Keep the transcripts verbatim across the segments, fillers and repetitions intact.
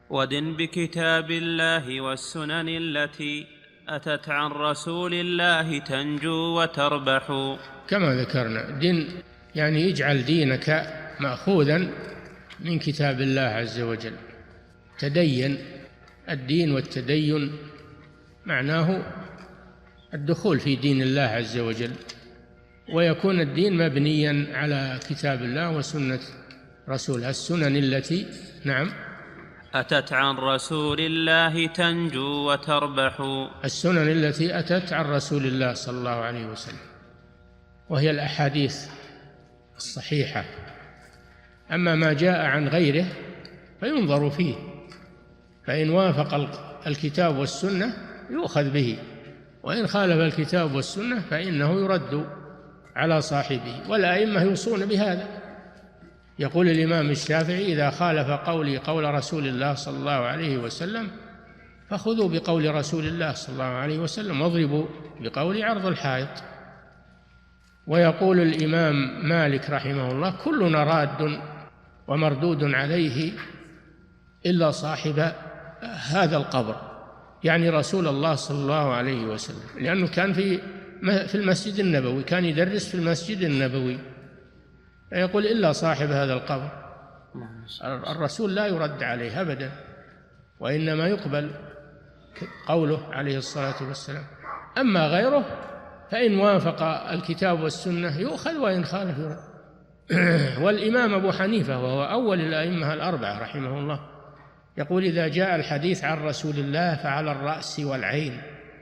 ودن بكتاب الله والسنن التي أتت عن رسول الله تنجو وتربح. كما ذكرنا، دين يعني اجعل دينك مأخوذا من كتاب الله عز وجل. تدين، الدين والتدين معناه الدخول في دين الله عز وجل، ويكون الدين مبنيا على كتاب الله وسنة رسوله. السنن التي نعم أتت عن رسول الله تنجو وتربح. السنن التي أتت عن رسول الله صلى الله عليه وسلم، وهي الأحاديث الصحيحة. أما ما جاء عن غيره فينظر فيه، فإن وافق الكتاب والسنة يؤخذ به، وإن خالف الكتاب والسنة فإنه يرد على صاحبه. والأئمة يوصون بهذا. يقول الإمام الشافعي: إذا خالف قولي قول رسول الله صلى الله عليه وسلم فخذوا بقول رسول الله صلى الله عليه وسلم واضربوا بقول عرض الحائط. ويقول الإمام مالك رحمه الله: كلنا راد ومردود عليه إلا صاحب هذا القبر، يعني رسول الله صلى الله عليه وسلم، لأنه كان في في المسجد النبوي، كان يدرس في المسجد النبوي. يقول: إلا صاحب هذا القبر. الرسول لا يرد عليه أبدا، وإنما يقبل قوله عليه الصلاة والسلام. أما غيره فإن وافق الكتاب والسنة يؤخذ، وإن خالف يرد. والإمام أبو حنيفة وهو أول الأئمة الأربعة رحمه الله يقول: إذا جاء الحديث عن رسول الله فعلى الرأس والعين،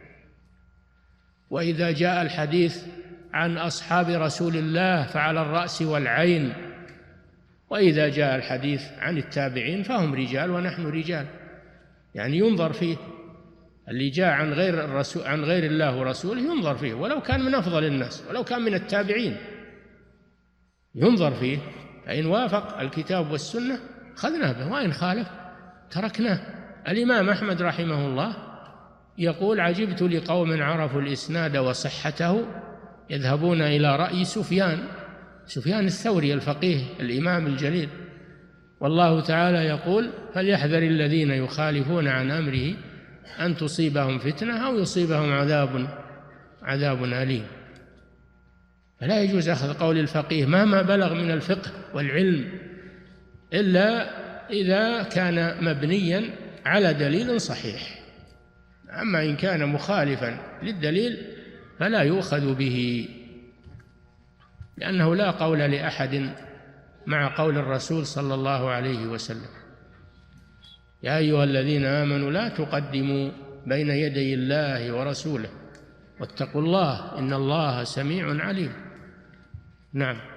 وإذا جاء الحديث عن أصحاب رسول الله فعلى الرأس والعين، وإذا جاء الحديث عن التابعين فهم رجال ونحن رجال. يعني ينظر فيه، اللي جاء عن غير الرسول عن غير الله ورسوله ينظر فيه، ولو كان من أفضل الناس، ولو كان من التابعين ينظر فيه. فإن وافق الكتاب والسنة خذنا به، وإن خالف تركناه. الإمام أحمد رحمه الله يقول: عجبت لقوم عرفوا الإسناد وصحته يذهبون إلى رأي سفيان سفيان الثوري الفقيه الإمام الجليل، والله تعالى يقول: فليحذر الذين يخالفون عن أمره أن تصيبهم فتنة أو يصيبهم عذاب عذاب أليم. فلا يجوز أخذ قول الفقيه مهما بلغ من الفقه والعلم إلا إذا كان مبنيا على دليل صحيح. أما إن كان مخالفا للدليل فلا يؤخذ به، لأنه لا قول لأحد مع قول الرسول صلى الله عليه وسلم: يا أيها الذين آمنوا لا تقدموا بين يدي الله ورسوله واتقوا الله إن الله سميع عليم. نعم.